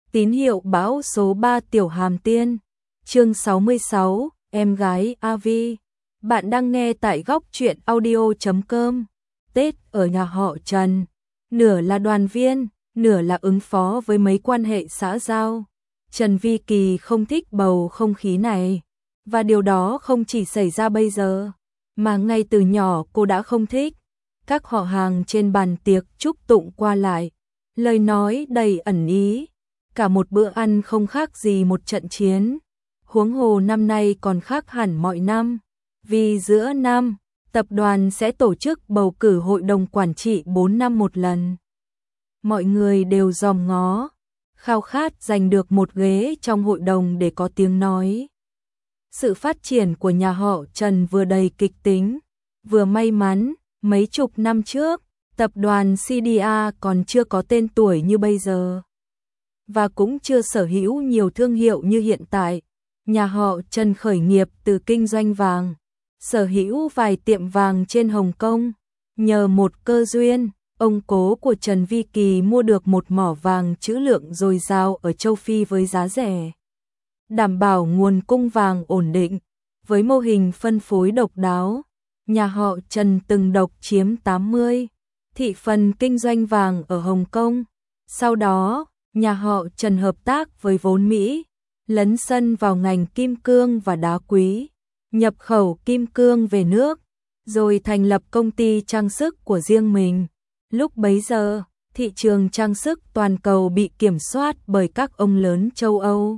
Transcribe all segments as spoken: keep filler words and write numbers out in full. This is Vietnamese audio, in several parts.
Tín hiệu bão số ba Tiểu Hàm Tiên. Chương sáu mươi sáu, em gái a vê. Bạn đang nghe tại góc truyện audio chấm com. Tết ở nhà họ Trần, nửa là đoàn viên, nửa là ứng phó với mấy quan hệ xã giao. Trần Vi Kỳ không thích bầu không khí này, và điều đó không chỉ xảy ra bây giờ, mà ngay từ nhỏ cô đã không thích. Các họ hàng trên bàn tiệc chúc tụng qua lại, lời nói đầy ẩn ý, cả một bữa ăn không khác gì một trận chiến. Huống hồ năm nay còn khác hẳn mọi năm, vì giữa năm, tập đoàn sẽ tổ chức bầu cử hội đồng quản trị bốn năm một lần. Mọi người đều dòm ngó, khao khát giành được một ghế trong hội đồng để có tiếng nói. Sự phát triển của nhà họ Trần vừa đầy kịch tính, vừa may mắn. Mấy chục năm trước, tập đoàn xê đê a còn chưa có tên tuổi như bây giờ, và cũng chưa sở hữu nhiều thương hiệu như hiện tại. Nhà họ Trần khởi nghiệp từ kinh doanh vàng, sở hữu vài tiệm vàng trên Hồng Kông. Nhờ một cơ duyên, ông cố của Trần Vi Kỳ mua được một mỏ vàng trữ lượng dồi dào ở châu Phi với giá rẻ, đảm bảo nguồn cung vàng ổn định. Với mô hình phân phối độc đáo, nhà họ Trần từng độc chiếm tám mươi thị phần kinh doanh vàng ở Hồng Kông. Sau đó, nhà họ Trần hợp tác với vốn Mỹ, lấn sân vào ngành kim cương và đá quý, nhập khẩu kim cương về nước, rồi thành lập công ty trang sức của riêng mình. Lúc bấy giờ, thị trường trang sức toàn cầu bị kiểm soát bởi các ông lớn châu Âu.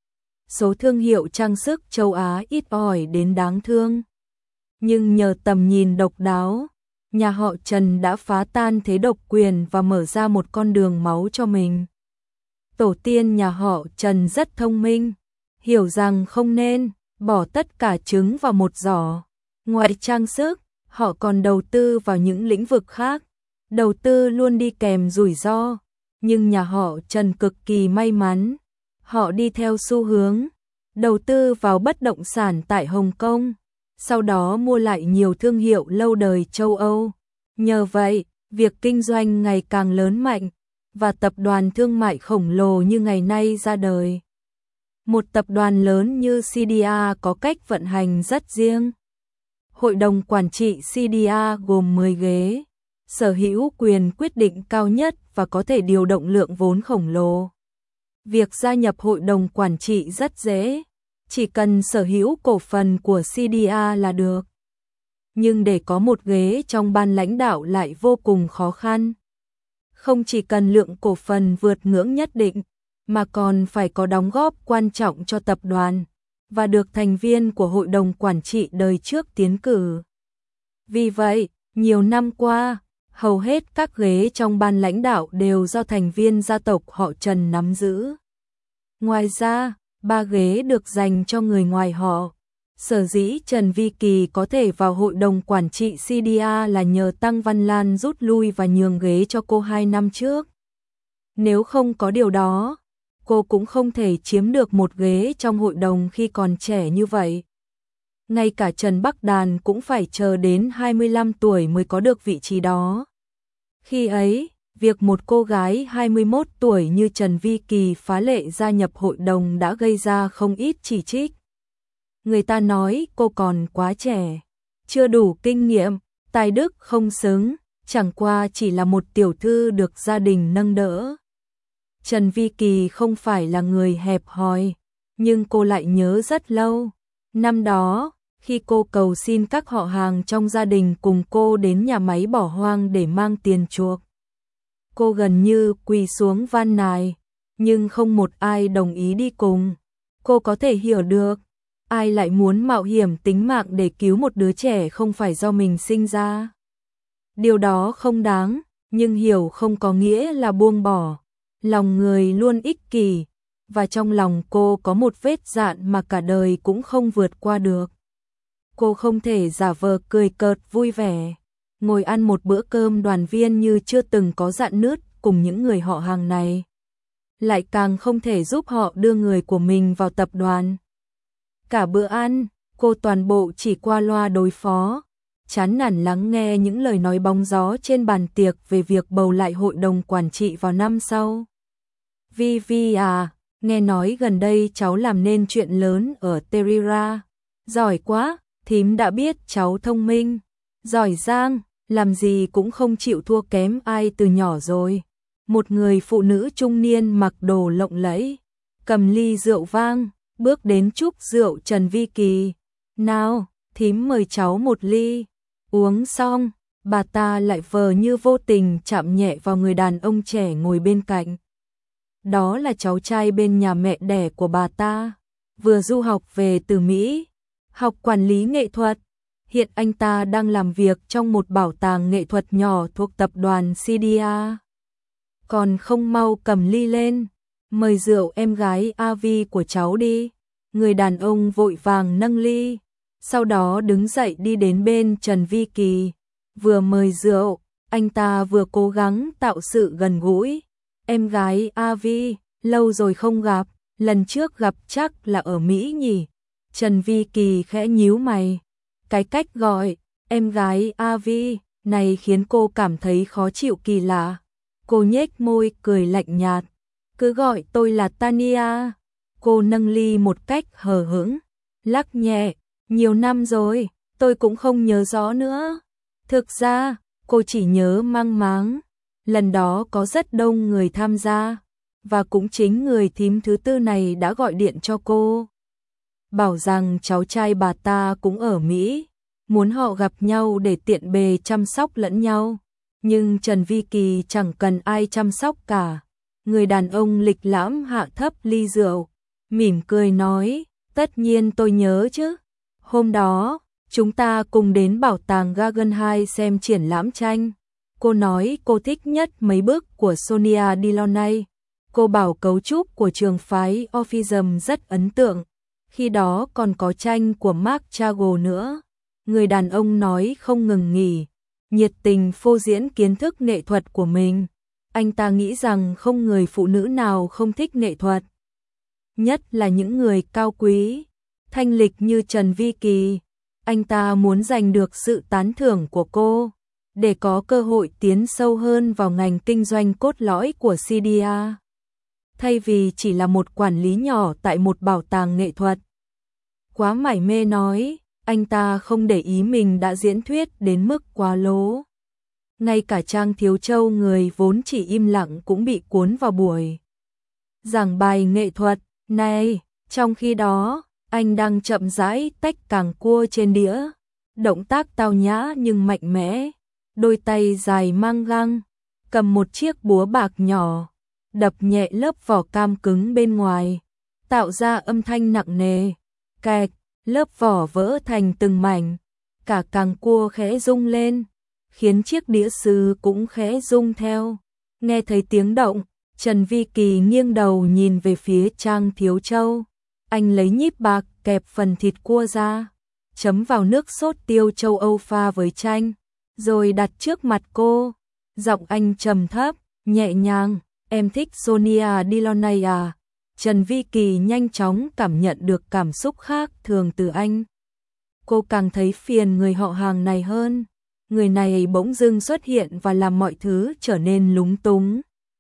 Số thương hiệu trang sức châu Á ít ỏi đến đáng thương. Nhưng nhờ tầm nhìn độc đáo, nhà họ Trần đã phá tan thế độc quyền và mở ra một con đường máu cho mình. Tổ tiên nhà họ Trần rất thông minh, hiểu rằng không nên bỏ tất cả trứng vào một giỏ. Ngoài trang sức, họ còn đầu tư vào những lĩnh vực khác. Đầu tư luôn đi kèm rủi ro, nhưng nhà họ Trần cực kỳ may mắn. Họ đi theo xu hướng, đầu tư vào bất động sản tại Hồng Kông, sau đó mua lại nhiều thương hiệu lâu đời châu Âu. Nhờ vậy, việc kinh doanh ngày càng lớn mạnh, và tập đoàn thương mại khổng lồ như ngày nay ra đời. Một tập đoàn lớn như xê đê a có cách vận hành rất riêng. Hội đồng quản trị xê đê a gồm mười ghế, sở hữu quyền quyết định cao nhất và có thể điều động lượng vốn khổng lồ. Việc gia nhập hội đồng quản trị rất dễ, chỉ cần sở hữu cổ phần của xê đê a là được. Nhưng để có một ghế trong ban lãnh đạo lại vô cùng khó khăn. Không chỉ cần lượng cổ phần vượt ngưỡng nhất định, mà còn phải có đóng góp quan trọng cho tập đoàn, và được thành viên của hội đồng quản trị đời trước tiến cử. Vì vậy, nhiều năm qua, hầu hết các ghế trong ban lãnh đạo đều do thành viên gia tộc họ Trần nắm giữ. Ngoài ra, ba ghế được dành cho người ngoài họ. Sở dĩ Trần Vi Kỳ có thể vào hội đồng quản trị xê đê a là nhờ Tăng Văn Lan rút lui và nhường ghế cho cô hai năm trước. Nếu không có điều đó, cô cũng không thể chiếm được một ghế trong hội đồng khi còn trẻ như vậy. Ngay cả Trần Bắc Đàn cũng phải chờ đến hai mươi lăm tuổi mới có được vị trí đó. Khi ấy, việc một cô gái hai mươi mốt tuổi như Trần Vi Kỳ phá lệ gia nhập hội đồng đã gây ra không ít chỉ trích. Người ta nói cô còn quá trẻ, chưa đủ kinh nghiệm, tài đức không xứng, chẳng qua chỉ là một tiểu thư được gia đình nâng đỡ. Trần Vi Kỳ không phải là người hẹp hòi, nhưng cô lại nhớ rất lâu. Năm đó, khi cô cầu xin các họ hàng trong gia đình cùng cô đến nhà máy bỏ hoang để mang tiền chuộc, cô gần như quỳ xuống van nài, nhưng không một ai đồng ý đi cùng. Cô có thể hiểu được, ai lại muốn mạo hiểm tính mạng để cứu một đứa trẻ không phải do mình sinh ra. Điều đó không đáng, nhưng hiểu không có nghĩa là buông bỏ. Lòng người luôn ích kỷ, và trong lòng cô có một vết dạn mà cả đời cũng không vượt qua được. Cô không thể giả vờ cười cợt vui vẻ, ngồi ăn một bữa cơm đoàn viên như chưa từng có rạn nứt cùng những người họ hàng này. Lại càng không thể giúp họ đưa người của mình vào tập đoàn. Cả bữa ăn, cô toàn bộ chỉ qua loa đối phó, chán nản lắng nghe những lời nói bóng gió trên bàn tiệc về việc bầu lại hội đồng quản trị vào năm sau. Vi Vi à, nghe nói gần đây cháu làm nên chuyện lớn ở Terira. Giỏi quá, thím đã biết cháu thông minh, giỏi giang, làm gì cũng không chịu thua kém ai từ nhỏ rồi. Một người phụ nữ trung niên mặc đồ lộng lẫy, cầm ly rượu vang, bước đến chúc rượu Trần Vi Kỳ. Nào, thím mời cháu một ly. Uống xong, bà ta lại vờ như vô tình chạm nhẹ vào người đàn ông trẻ ngồi bên cạnh. Đó là cháu trai bên nhà mẹ đẻ của bà ta, vừa du học về từ Mỹ, học quản lý nghệ thuật. Hiện anh ta đang làm việc trong một bảo tàng nghệ thuật nhỏ thuộc tập đoàn xê đê a. Còn không mau cầm ly lên, mời rượu em gái a vê của cháu đi. Người đàn ông vội vàng nâng ly, sau đó đứng dậy đi đến bên Trần Vi Kỳ, vừa mời rượu, anh ta vừa cố gắng tạo sự gần gũi. Em gái a vê, lâu rồi không gặp, lần trước gặp chắc là ở Mỹ nhỉ? Trần Vi Kỳ khẽ nhíu mày. Cái cách gọi em gái a vê này khiến cô cảm thấy khó chịu kỳ lạ. Cô nhếch môi cười lạnh nhạt. Cứ gọi tôi là Tania. Cô nâng ly một cách hờ hững, lắc nhẹ. Nhiều năm rồi, tôi cũng không nhớ rõ nữa. Thực ra, cô chỉ nhớ mang máng. Lần đó có rất đông người tham gia, và cũng chính người thím thứ tư này đã gọi điện cho cô, bảo rằng cháu trai bà ta cũng ở Mỹ, muốn họ gặp nhau để tiện bề chăm sóc lẫn nhau. Nhưng Trần Vi Kỳ chẳng cần ai chăm sóc cả. Người đàn ông lịch lãm hạ thấp ly rượu, mỉm cười nói, tất nhiên tôi nhớ chứ. Hôm đó, chúng ta cùng đến bảo tàng Guggenheim xem triển lãm tranh. Cô nói cô thích nhất mấy bức của Sonia Delaunay. Cô bảo cấu trúc của trường phái Orphism rất ấn tượng. Khi đó còn có tranh của Marc Chagall nữa. Người đàn ông nói không ngừng nghỉ, nhiệt tình phô diễn kiến thức nghệ thuật của mình. Anh ta nghĩ rằng không người phụ nữ nào không thích nghệ thuật, nhất là những người cao quý, thanh lịch như Trần Vi Kỳ. Anh ta muốn giành được sự tán thưởng của cô, để có cơ hội tiến sâu hơn vào ngành kinh doanh cốt lõi của xê đê a, thay vì chỉ là một quản lý nhỏ tại một bảo tàng nghệ thuật. Quá mải mê nói, anh ta không để ý mình đã diễn thuyết đến mức quá lố. Ngay cả Trang Thiếu Châu người vốn chỉ im lặng cũng bị cuốn vào buổi giảng bài nghệ thuật này. Trong khi đó, anh đang chậm rãi tách càng cua trên đĩa, động tác tao nhã nhưng mạnh mẽ, đôi tay dài mang găng, cầm một chiếc búa bạc nhỏ, đập nhẹ lớp vỏ cam cứng bên ngoài, tạo ra âm thanh nặng nề, kẹt, lớp vỏ vỡ thành từng mảnh, cả càng cua khẽ rung lên, khiến chiếc đĩa sứ cũng khẽ rung theo. Nghe thấy tiếng động, Trần Vi Kỳ nghiêng đầu nhìn về phía Trang Thiếu Châu. Anh lấy nhíp bạc kẹp phần thịt cua ra, chấm vào nước sốt tiêu châu Âu pha với chanh, rồi đặt trước mặt cô. Giọng anh trầm thấp, nhẹ nhàng, em thích Sonia Delaunay à? Trần Vi Kỳ nhanh chóng cảm nhận được cảm xúc khác thường từ anh. Cô càng thấy phiền người họ hàng này hơn. Người này bỗng dưng xuất hiện và làm mọi thứ trở nên lúng túng.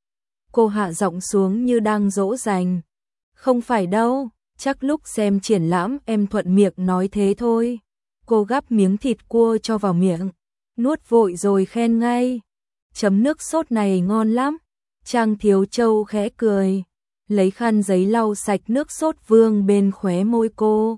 Cô hạ giọng xuống như đang dỗ dành. Không phải đâu, chắc lúc xem triển lãm em thuận miệng nói thế thôi. Cô gắp miếng thịt cua cho vào miệng, nuốt vội rồi khen ngay. Chấm nước sốt này ngon lắm. Trang Thiếu Châu khẽ cười, lấy khăn giấy lau sạch nước sốt vương bên khóe môi cô.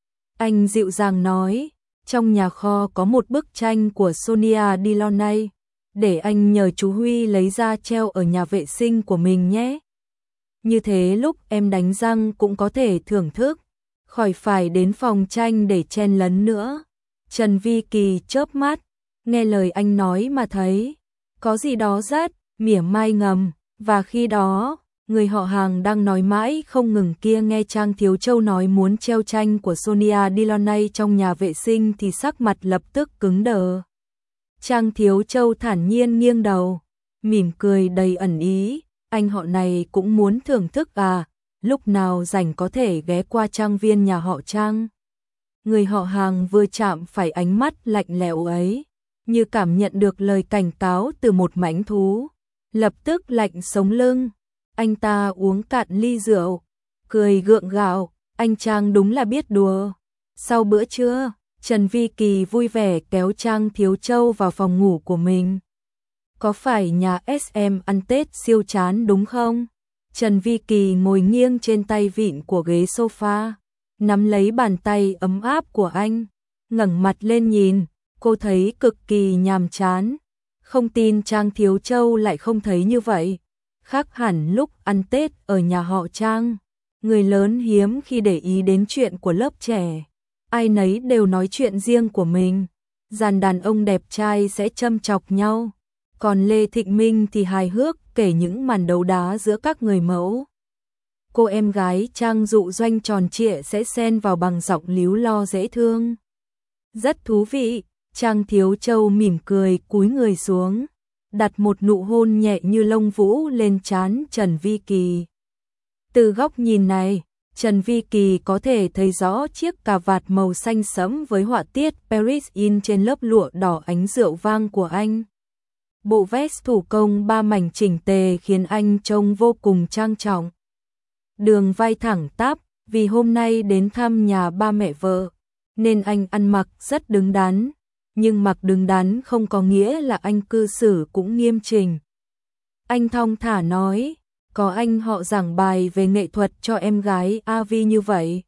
Anh dịu dàng nói, trong nhà kho có một bức tranh của Sonia Delaunay, để anh nhờ chú Huy lấy ra treo ở nhà vệ sinh của mình nhé. Như thế lúc em đánh răng cũng có thể thưởng thức, khỏi phải đến phòng tranh để chen lấn nữa. Trần Vi Kỳ chớp mắt, nghe lời anh nói mà thấy có gì đó rất mỉa mai ngầm, và khi đó, người họ hàng đang nói mãi không ngừng kia nghe Trang Thiếu Châu nói muốn treo tranh của Sonia Delaunay trong nhà vệ sinh thì sắc mặt lập tức cứng đờ. Trang Thiếu Châu thản nhiên nghiêng đầu, mỉm cười đầy ẩn ý, anh họ này cũng muốn thưởng thức à, lúc nào rảnh có thể ghé qua trang viên nhà họ Trang. Người họ hàng vừa chạm phải ánh mắt lạnh lẽo ấy, như cảm nhận được lời cảnh cáo từ một mãnh thú, lập tức lạnh sống lưng. Anh ta uống cạn ly rượu, cười gượng gạo, anh Trang đúng là biết đùa. Sau bữa trưa, Trần Vi Kỳ vui vẻ kéo Trang Thiếu Châu vào phòng ngủ của mình. Có phải nhà ét em ăn Tết siêu chán đúng không? Trần Vi Kỳ ngồi nghiêng trên tay vịn của ghế sofa, nắm lấy bàn tay ấm áp của anh, ngẩng mặt lên nhìn, cô thấy cực kỳ nhàm chán. Không tin Trang Thiếu Châu lại không thấy như vậy. Khác hẳn lúc ăn Tết ở nhà họ Trang, người lớn hiếm khi để ý đến chuyện của lớp trẻ. Ai nấy đều nói chuyện riêng của mình. Dàn đàn ông đẹp trai sẽ châm chọc nhau. Còn Lê Thịnh Minh thì hài hước kể những màn đấu đá giữa các người mẫu. Cô em gái Trang Dụ Doanh tròn trịa sẽ xen vào bằng giọng líu lo dễ thương. Rất thú vị, Trang Thiếu Châu mỉm cười cúi người xuống, đặt một nụ hôn nhẹ như lông vũ lên trán Trần Vi Kỳ. Từ góc nhìn này, Trần Vi Kỳ có thể thấy rõ chiếc cà vạt màu xanh sẫm với họa tiết Paris in trên lớp lụa đỏ ánh rượu vang của anh. Bộ vest thủ công ba mảnh chỉnh tề khiến anh trông vô cùng trang trọng. Đường vai thẳng tắp, vì hôm nay đến thăm nhà ba mẹ vợ, nên anh ăn mặc rất đứng đắn. Nhưng mặc đứng đắn không có nghĩa là anh cư xử cũng nghiêm chỉnh. Anh thong thả nói, có anh họ giảng bài về nghệ thuật cho em gái a vê như vậy.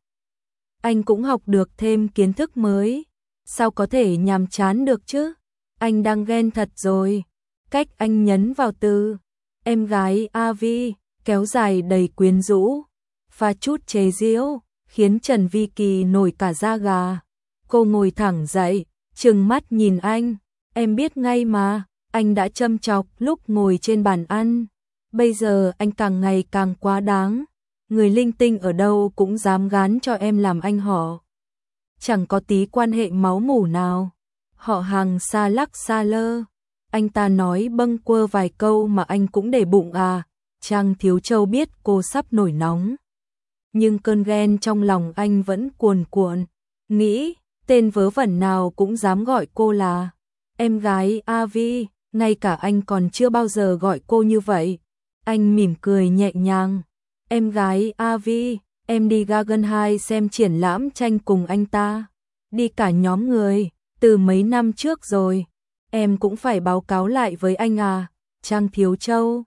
Anh cũng học được thêm kiến thức mới, sao có thể nhàm chán được chứ? Anh đang ghen thật rồi. Cách anh nhấn vào từ em gái a vê, kéo dài đầy quyến rũ, pha chút chế giễu, khiến Trần Vi Kỳ nổi cả da gà. Cô ngồi thẳng dậy, trừng mắt nhìn anh, em biết ngay mà, anh đã châm chọc lúc ngồi trên bàn ăn. Bây giờ anh càng ngày càng quá đáng, người linh tinh ở đâu cũng dám gán cho em làm anh họ. Chẳng có tí quan hệ máu mủ nào, họ hàng xa lắc xa lơ. Anh ta nói bâng quơ vài câu mà anh cũng để bụng à. Trang Thiếu Châu biết cô sắp nổi nóng, nhưng cơn ghen trong lòng anh vẫn cuồn cuộn, nghĩ tên vớ vẩn nào cũng dám gọi cô là em gái a vê, ngay cả anh còn chưa bao giờ gọi cô như vậy. Anh mỉm cười nhẹ nhàng, em gái a vê, em đi Guggenheim xem triển lãm tranh cùng anh ta, đi cả nhóm người, từ mấy năm trước rồi, em cũng phải báo cáo lại với anh à. Trang Thiếu Châu,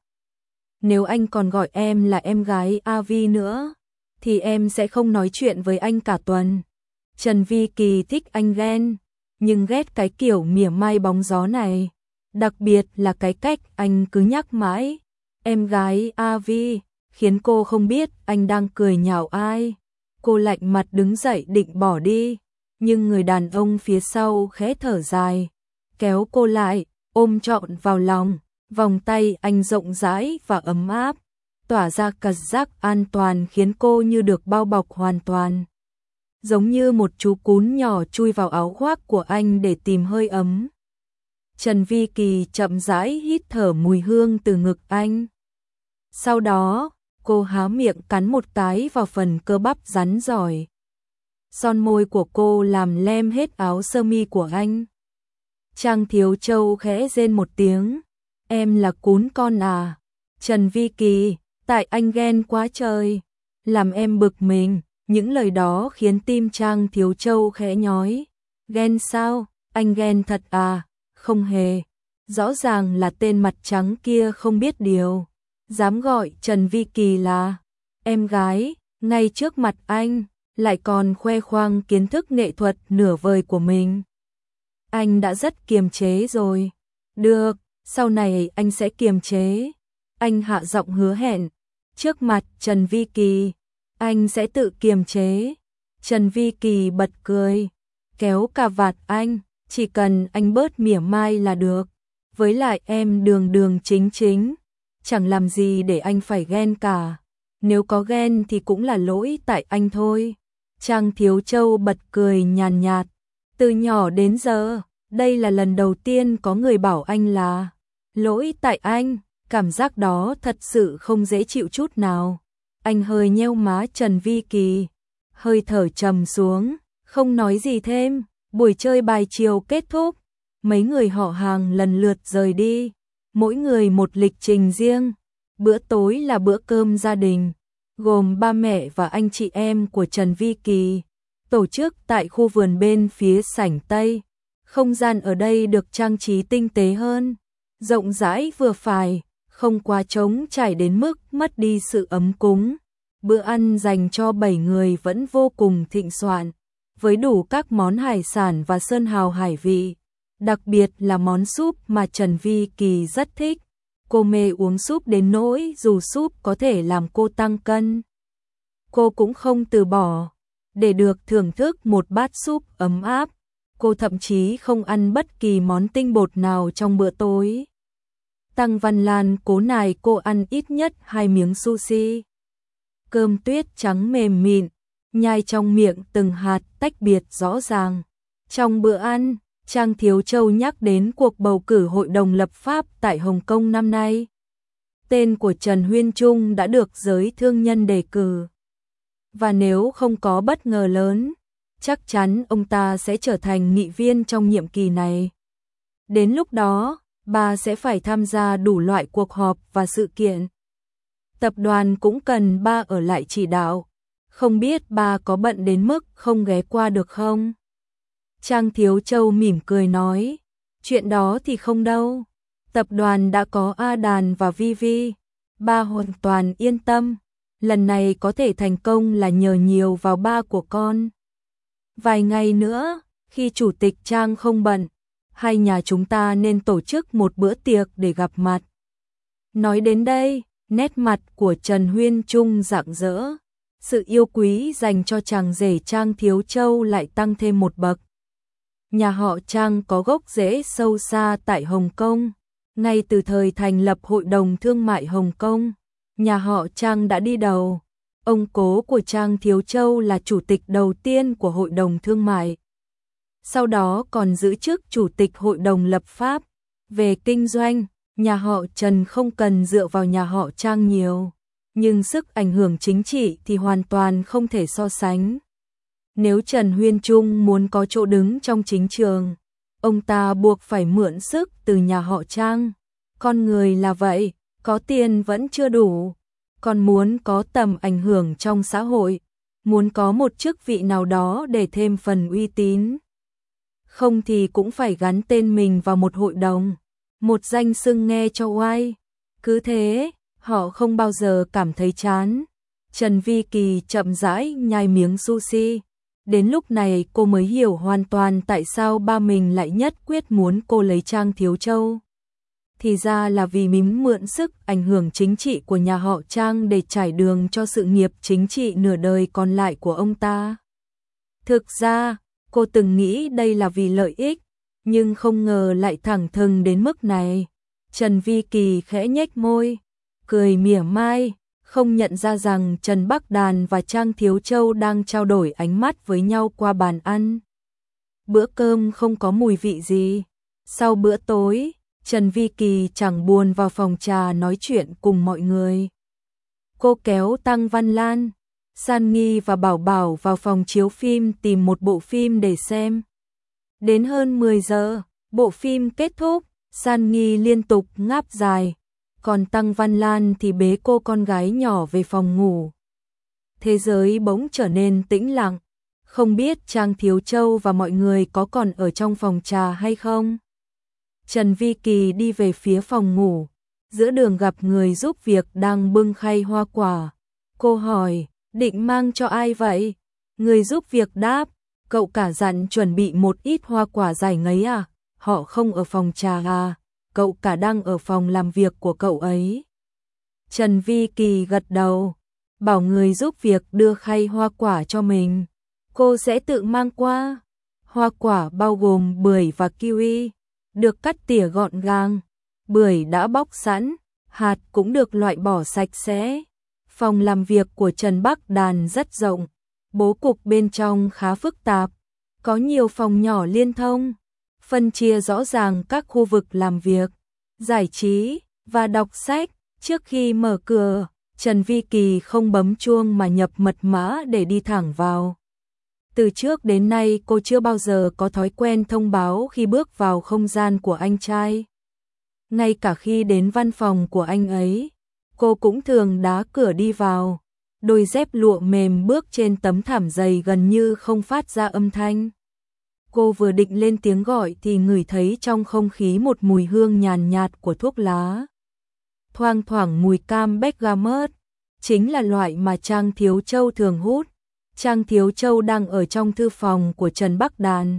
nếu anh còn gọi em là em gái a vê nữa, thì em sẽ không nói chuyện với anh cả tuần. Trần Vi Kỳ thích anh ghen, nhưng ghét cái kiểu mỉa mai bóng gió này, đặc biệt là cái cách anh cứ nhắc mãi em gái a vê, khiến cô không biết anh đang cười nhạo ai. Cô lạnh mặt đứng dậy định bỏ đi, nhưng người đàn ông phía sau khẽ thở dài, kéo cô lại, ôm trọn vào lòng, vòng tay anh rộng rãi và ấm áp, tỏa ra cảm giác an toàn khiến cô như được bao bọc hoàn toàn. Giống như một chú cún nhỏ chui vào áo khoác của anh để tìm hơi ấm. Trần Vi Kỳ chậm rãi hít thở mùi hương từ ngực anh. Sau đó, cô há miệng cắn một cái vào phần cơ bắp rắn giỏi. Son môi của cô làm lem hết áo sơ mi của anh. Trang Thiếu Châu khẽ rên một tiếng, em là cún con à? Trần Vi Kỳ, tại anh ghen quá trời, làm em bực mình. Những lời đó khiến tim Trang Thiếu Châu khẽ nhói. Ghen sao? Anh ghen thật à? Không hề. Rõ ràng là tên mặt trắng kia không biết điều, dám gọi Trần Vi Kỳ là em gái, ngay trước mặt anh, lại còn khoe khoang kiến thức nghệ thuật nửa vời của mình. Anh đã rất kiềm chế rồi. Được, sau này anh sẽ kiềm chế. Anh hạ giọng hứa hẹn. Trước mặt Trần Vi Kỳ, anh sẽ tự kiềm chế. Trần Vi Kỳ bật cười, kéo cà vạt anh, chỉ cần anh bớt mỉa mai là được. Với lại em đường đường chính chính, chẳng làm gì để anh phải ghen cả. Nếu có ghen thì cũng là lỗi tại anh thôi. Trang Thiếu Châu bật cười nhàn nhạt. Từ nhỏ đến giờ, đây là lần đầu tiên có người bảo anh là lỗi tại anh. Cảm giác đó thật sự không dễ chịu chút nào. Anh hơi nheo má Trần Vi Kỳ, hơi thở trầm xuống, không nói gì thêm. Buổi chơi bài chiều kết thúc, mấy người họ hàng lần lượt rời đi, mỗi người một lịch trình riêng. Bữa tối là bữa cơm gia đình, gồm ba mẹ và anh chị em của Trần Vi Kỳ, tổ chức tại khu vườn bên phía sảnh Tây. Không gian ở đây được trang trí tinh tế hơn, rộng rãi vừa phải, không quá trống trải đến mức mất đi sự ấm cúng. Bữa ăn dành cho bảy người vẫn vô cùng thịnh soạn, với đủ các món hải sản và sơn hào hải vị, đặc biệt là món súp mà Trần Vi Kỳ rất thích. Cô mê uống súp đến nỗi dù súp có thể làm cô tăng cân, cô cũng không từ bỏ. Để được thưởng thức một bát súp ấm áp, cô thậm chí không ăn bất kỳ món tinh bột nào trong bữa tối. Tăng Văn Lan cố nài cô ăn ít nhất hai miếng sushi. Cơm tuyết trắng mềm mịn, nhai trong miệng từng hạt tách biệt rõ ràng. Trong bữa ăn, Trang Thiếu Châu nhắc đến cuộc bầu cử hội đồng lập pháp tại Hồng Kông năm nay. Tên của Trần Huyên Trung đã được giới thương nhân đề cử. Và nếu không có bất ngờ lớn, chắc chắn ông ta sẽ trở thành nghị viên trong nhiệm kỳ này. Đến lúc đó, bà sẽ phải tham gia đủ loại cuộc họp và sự kiện. Tập đoàn cũng cần bà ở lại chỉ đạo. Không biết bà có bận đến mức không ghé qua được không? Trang Thiếu Châu mỉm cười nói, chuyện đó thì không đâu. Tập đoàn đã có A Đàn và Vi Vi. Bà hoàn toàn yên tâm. Lần này có thể thành công là nhờ nhiều vào ba của con. Vài ngày nữa, khi chủ tịch Trang không bận, hai nhà chúng ta nên tổ chức một bữa tiệc để gặp mặt. Nói đến đây, nét mặt của Trần Huyên Trung rạng rỡ. Sự yêu quý dành cho chàng rể Trang Thiếu Châu lại tăng thêm một bậc. Nhà họ Trang có gốc rễ sâu xa tại Hồng Kông. Ngay từ thời thành lập Hội đồng Thương mại Hồng Kông, nhà họ Trang đã đi đầu. Ông cố của Trang Thiếu Châu là chủ tịch đầu tiên của Hội đồng Thương mại. Sau đó còn giữ chức chủ tịch Hội đồng lập pháp. Về kinh doanh, nhà họ Trần không cần dựa vào nhà họ Trang nhiều, nhưng sức ảnh hưởng chính trị thì hoàn toàn không thể so sánh. Nếu Trần Huyên Trung muốn có chỗ đứng trong chính trường, ông ta buộc phải mượn sức từ nhà họ Trang. Con người là vậy, có tiền vẫn chưa đủ, còn muốn có tầm ảnh hưởng trong xã hội, muốn có một chức vị nào đó để thêm phần uy tín. Không thì cũng phải gắn tên mình vào một hội đồng, một danh xưng nghe cho oai. Cứ thế, họ không bao giờ cảm thấy chán. Trần Vi Kỳ chậm rãi nhai miếng sushi. Đến lúc này cô mới hiểu hoàn toàn tại sao ba mình lại nhất quyết muốn cô lấy Trang Thiếu Châu. Thì ra là vì mím mượn sức ảnh hưởng chính trị của nhà họ Trang để trải đường cho sự nghiệp chính trị nửa đời còn lại của ông ta. Thực ra, cô từng nghĩ đây là vì lợi ích, nhưng không ngờ lại thẳng thừng đến mức này. Trần Vi Kỳ khẽ nhếch môi, cười mỉa mai, không nhận ra rằng Trần Bắc Đàn và Trang Thiếu Châu đang trao đổi ánh mắt với nhau qua bàn ăn. Bữa cơm không có mùi vị gì. Sau bữa tối, Trần Vi Kỳ chẳng buồn vào phòng trà nói chuyện cùng mọi người. Cô kéo Tăng Văn Lan, San Nghi và Bảo Bảo vào phòng chiếu phim tìm một bộ phim để xem. Đến hơn mười giờ, bộ phim kết thúc, San Nghi liên tục ngáp dài, còn Tăng Văn Lan thì bế cô con gái nhỏ về phòng ngủ. Thế giới bỗng trở nên tĩnh lặng, không biết Trang Thiếu Châu và mọi người có còn ở trong phòng trà hay không. Trần Vi Kỳ đi về phía phòng ngủ, giữa đường gặp người giúp việc đang bưng khay hoa quả. Cô hỏi, định mang cho ai vậy? Người giúp việc đáp, cậu cả dặn chuẩn bị một ít hoa quả giải ngấy à? Họ không ở phòng trà à? Cậu cả đang ở phòng làm việc của cậu ấy. Trần Vi Kỳ gật đầu, bảo người giúp việc đưa khay hoa quả cho mình. Cô sẽ tự mang qua. Hoa quả bao gồm bưởi và kiwi, được cắt tỉa gọn gàng. Bưởi đã bóc sẵn, hạt cũng được loại bỏ sạch sẽ. Phòng làm việc của Trần Bắc Đàn rất rộng, bố cục bên trong khá phức tạp, có nhiều phòng nhỏ liên thông, phân chia rõ ràng các khu vực làm việc, giải trí và đọc sách. Trước khi mở cửa, Trần Vi Kỳ không bấm chuông mà nhập mật mã để đi thẳng vào. Từ trước đến nay cô chưa bao giờ có thói quen thông báo khi bước vào không gian của anh trai. Ngay cả khi đến văn phòng của anh ấy, cô cũng thường đá cửa đi vào. Đôi dép lụa mềm bước trên tấm thảm dày gần như không phát ra âm thanh. Cô vừa định lên tiếng gọi thì ngửi thấy trong không khí một mùi hương nhàn nhạt của thuốc lá. Thoang thoảng mùi cam bergamot, chính là loại mà Trang Thiếu Châu thường hút. Trang Thiếu Châu đang ở trong thư phòng của Trần Bắc Đàn.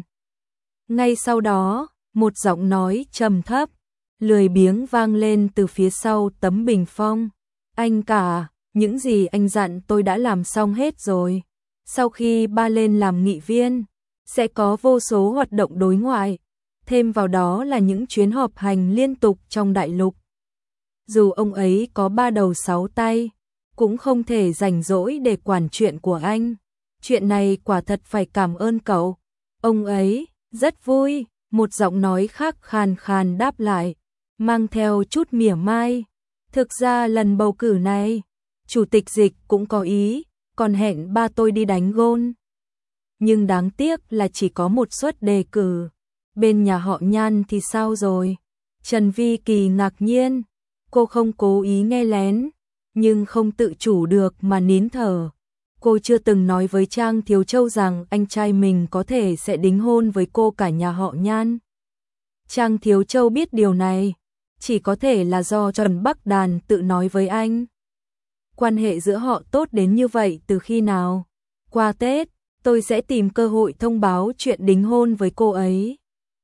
Ngay sau đó, một giọng nói trầm thấp, lười biếng vang lên từ phía sau tấm bình phong. Anh cả, những gì anh dặn tôi đã làm xong hết rồi. Sau khi ba lên làm nghị viên, sẽ có vô số hoạt động đối ngoại, thêm vào đó là những chuyến họp hành liên tục trong đại lục. Dù ông ấy có ba đầu sáu tay, cũng không thể rảnh rỗi để quản chuyện của anh. Chuyện này quả thật phải cảm ơn cậu. Ông ấy rất vui, một giọng nói khác khàn khàn đáp lại, mang theo chút mỉa mai. Thực ra lần bầu cử này, Chủ tịch Dịch cũng có ý, còn hẹn ba tôi đi đánh gôn. Nhưng đáng tiếc là chỉ có một suất đề cử. Bên nhà họ Nhan thì sao rồi? Trần Vi Kỳ ngạc nhiên, cô không cố ý nghe lén, nhưng không tự chủ được mà nín thở. Cô chưa từng nói với Trang Thiếu Châu rằng anh trai mình có thể sẽ đính hôn với cô cả nhà họ Nhan. Trang Thiếu Châu biết điều này, chỉ có thể là do Trần Bắc Đàn tự nói với anh. Quan hệ giữa họ tốt đến như vậy từ khi nào? Qua Tết, tôi sẽ tìm cơ hội thông báo chuyện đính hôn với cô ấy.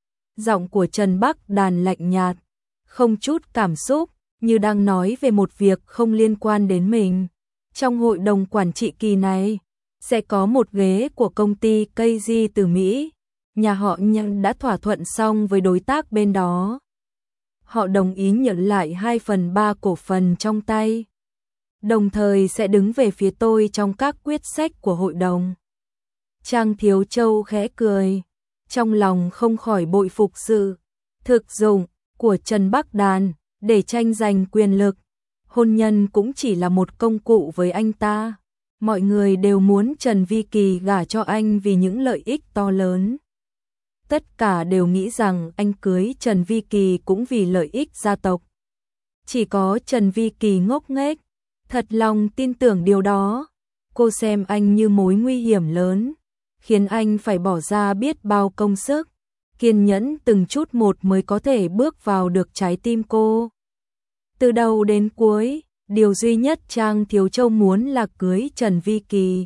Giọng của Trần Bắc Đàn lạnh nhạt, không chút cảm xúc, như đang nói về một việc không liên quan đến mình. Trong hội đồng quản trị kỳ này, sẽ có một ghế của công ty ca giê từ Mỹ. Nhà họ Nhan đã thỏa thuận xong với đối tác bên đó. Họ đồng ý nhận lại hai phần ba cổ phần trong tay. Đồng thời sẽ đứng về phía tôi trong các quyết sách của hội đồng. Trang Thiếu Châu khẽ cười, trong lòng không khỏi bội phục sự thực dụng của Trần Bắc Đàn để tranh giành quyền lực. Hôn nhân cũng chỉ là một công cụ với anh ta. Mọi người đều muốn Trần Vi Kỳ gả cho anh vì những lợi ích to lớn. Tất cả đều nghĩ rằng anh cưới Trần Vi Kỳ cũng vì lợi ích gia tộc. Chỉ có Trần Vi Kỳ ngốc nghếch, thật lòng tin tưởng điều đó. Cô xem anh như mối nguy hiểm lớn, khiến anh phải bỏ ra biết bao công sức, kiên nhẫn từng chút một mới có thể bước vào được trái tim cô. Từ đầu đến cuối, điều duy nhất Trang Thiếu Châu muốn là cưới Trần Vi Kỳ.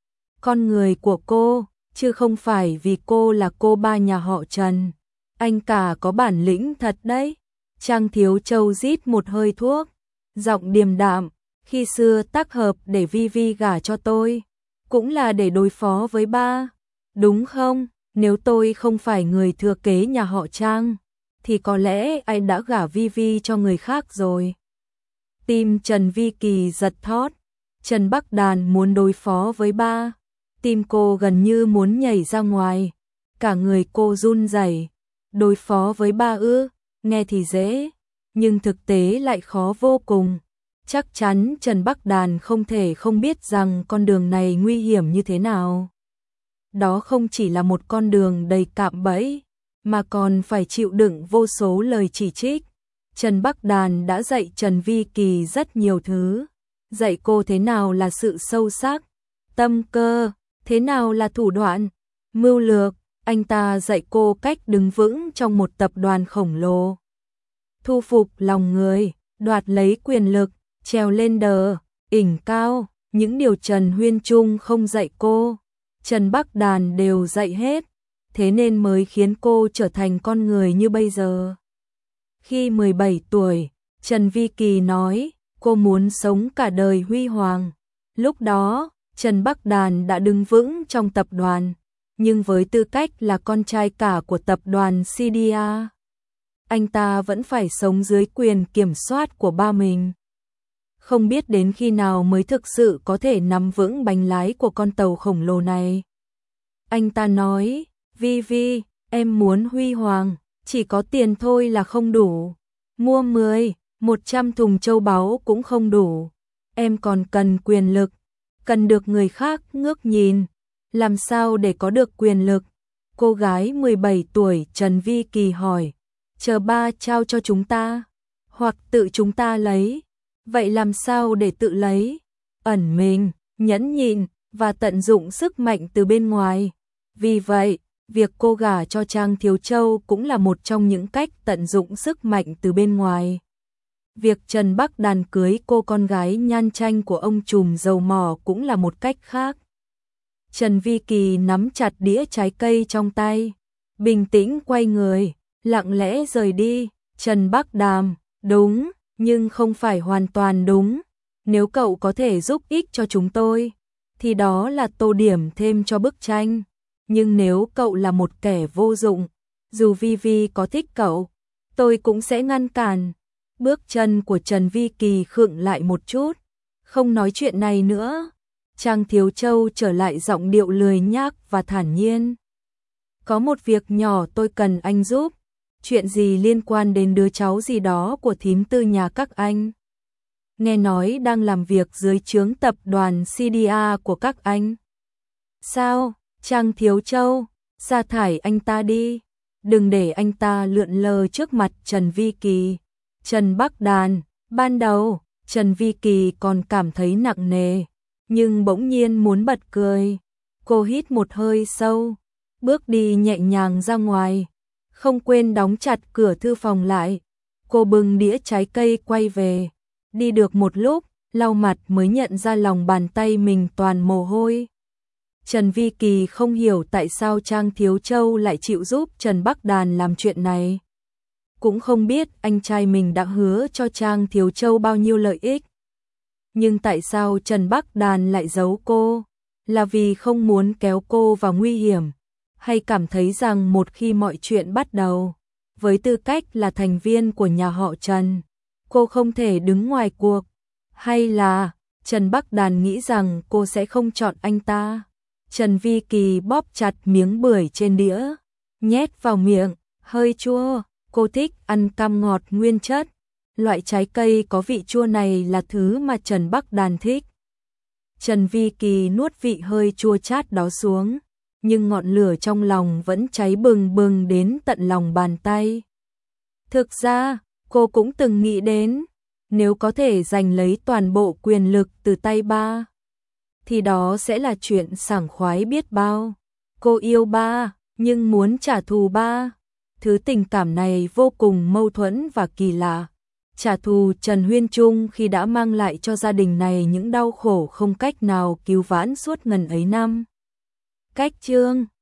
Con người của cô, chứ không phải vì cô là cô ba nhà họ Trần. Anh cả có bản lĩnh thật đấy. Trang Thiếu Châu rít một hơi thuốc, giọng điềm đạm, khi xưa tác hợp để Vi Vi gả cho tôi, cũng là để đối phó với ba, đúng không? Nếu tôi không phải người thừa kế nhà họ Trang, thì có lẽ anh đã gả Vi Vi cho người khác rồi. Tim Trần Vi Kỳ giật thót, Trần Bắc Đàn muốn đối phó với ba, tim cô gần như muốn nhảy ra ngoài, cả người cô run rẩy. Đối phó với ba ư, nghe thì dễ, nhưng thực tế lại khó vô cùng. Chắc chắn Trần Bắc Đàn không thể không biết rằng con đường này nguy hiểm như thế nào. Đó không chỉ là một con đường đầy cạm bẫy, mà còn phải chịu đựng vô số lời chỉ trích. Trần Bắc Đàn đã dạy Trần Vi Kỳ rất nhiều thứ, dạy cô thế nào là sự sâu sắc, tâm cơ, thế nào là thủ đoạn, mưu lược. Anh ta dạy cô cách đứng vững trong một tập đoàn khổng lồ, thu phục lòng người, đoạt lấy quyền lực, trèo lên đờ, ỉnh cao. Những điều Trần Huyên Trung không dạy cô, Trần Bắc Đàn đều dạy hết, thế nên mới khiến cô trở thành con người như bây giờ. Khi mười bảy tuổi, Trần Vi Kỳ nói cô muốn sống cả đời huy hoàng. Lúc đó, Trần Bắc Đàn đã đứng vững trong tập đoàn, nhưng với tư cách là con trai cả của tập đoàn xê đê a, anh ta vẫn phải sống dưới quyền kiểm soát của ba mình. Không biết đến khi nào mới thực sự có thể nắm vững bánh lái của con tàu khổng lồ này. Anh ta nói, Vi Vi, em muốn huy hoàng, chỉ có tiền thôi là không đủ. Mua mười, một trăm thùng châu báu cũng không đủ. Em còn cần quyền lực, cần được người khác ngước nhìn. Làm sao để có được quyền lực? Cô gái mười bảy tuổi Trần Vi Kỳ hỏi, chờ ba trao cho chúng ta, hoặc tự chúng ta lấy. Vậy làm sao để tự lấy? Ẩn mình, nhẫn nhịn và tận dụng sức mạnh từ bên ngoài. Vì vậy, việc cô gả cho Trang Thiếu Châu cũng là một trong những cách tận dụng sức mạnh từ bên ngoài. Việc Trần Bắc Đàn cưới cô con gái nhan tranh của ông trùm dầu mỏ cũng là một cách khác. Trần Vi Kỳ nắm chặt đĩa trái cây trong tay, bình tĩnh quay người, lặng lẽ rời đi. Trần Bắc Đàm, đúng, nhưng không phải hoàn toàn đúng. Nếu cậu có thể giúp ích cho chúng tôi, thì đó là tô điểm thêm cho bức tranh. Nhưng nếu cậu là một kẻ vô dụng, dù Vi Vi có thích cậu, tôi cũng sẽ ngăn cản. Bước chân của Trần Vi Kỳ khựng lại một chút, không nói chuyện này nữa. Trang Thiếu Châu trở lại giọng điệu lười nhác và thản nhiên. Có một việc nhỏ tôi cần anh giúp. Chuyện gì liên quan đến đứa cháu gì đó của thím Tư nhà các anh? Nghe nói đang làm việc dưới trướng tập đoàn xê đê a của các anh. Sao? Trang Thiếu Châu, sa thải anh ta đi. Đừng để anh ta lượn lờ trước mặt Trần Vi Kỳ. Trần Bắc Đàn, ban đầu, Trần Vi Kỳ còn cảm thấy nặng nề, nhưng bỗng nhiên muốn bật cười. Cô hít một hơi sâu, bước đi nhẹ nhàng ra ngoài, không quên đóng chặt cửa thư phòng lại. Cô bưng đĩa trái cây quay về, đi được một lúc, lau mặt mới nhận ra lòng bàn tay mình toàn mồ hôi. Trần Vi Kỳ không hiểu tại sao Trang Thiếu Châu lại chịu giúp Trần Bắc Đàn làm chuyện này. Cũng không biết anh trai mình đã hứa cho Trang Thiếu Châu bao nhiêu lợi ích. Nhưng tại sao Trần Bắc Đàn lại giấu cô? Là vì không muốn kéo cô vào nguy hiểm? Hay cảm thấy rằng một khi mọi chuyện bắt đầu, với tư cách là thành viên của nhà họ Trần, cô không thể đứng ngoài cuộc? Hay là Trần Bắc Đàn nghĩ rằng cô sẽ không chọn anh ta? Trần Vi Kỳ bóp chặt miếng bưởi trên đĩa, nhét vào miệng, hơi chua. Cô thích ăn cam ngọt nguyên chất. Loại trái cây có vị chua này là thứ mà Trần Bắc Đàn thích. Trần Vi Kỳ nuốt vị hơi chua chát đó xuống, nhưng ngọn lửa trong lòng vẫn cháy bừng bừng đến tận lòng bàn tay. Thực ra, cô cũng từng nghĩ đến, nếu có thể giành lấy toàn bộ quyền lực từ tay ba, thì đó sẽ là chuyện sảng khoái biết bao. Cô yêu ba, nhưng muốn trả thù ba. Thứ tình cảm này vô cùng mâu thuẫn và kỳ lạ. Trả thù Trần Huyên Trung khi đã mang lại cho gia đình này những đau khổ không cách nào cứu vãn suốt ngần ấy năm. Cách chương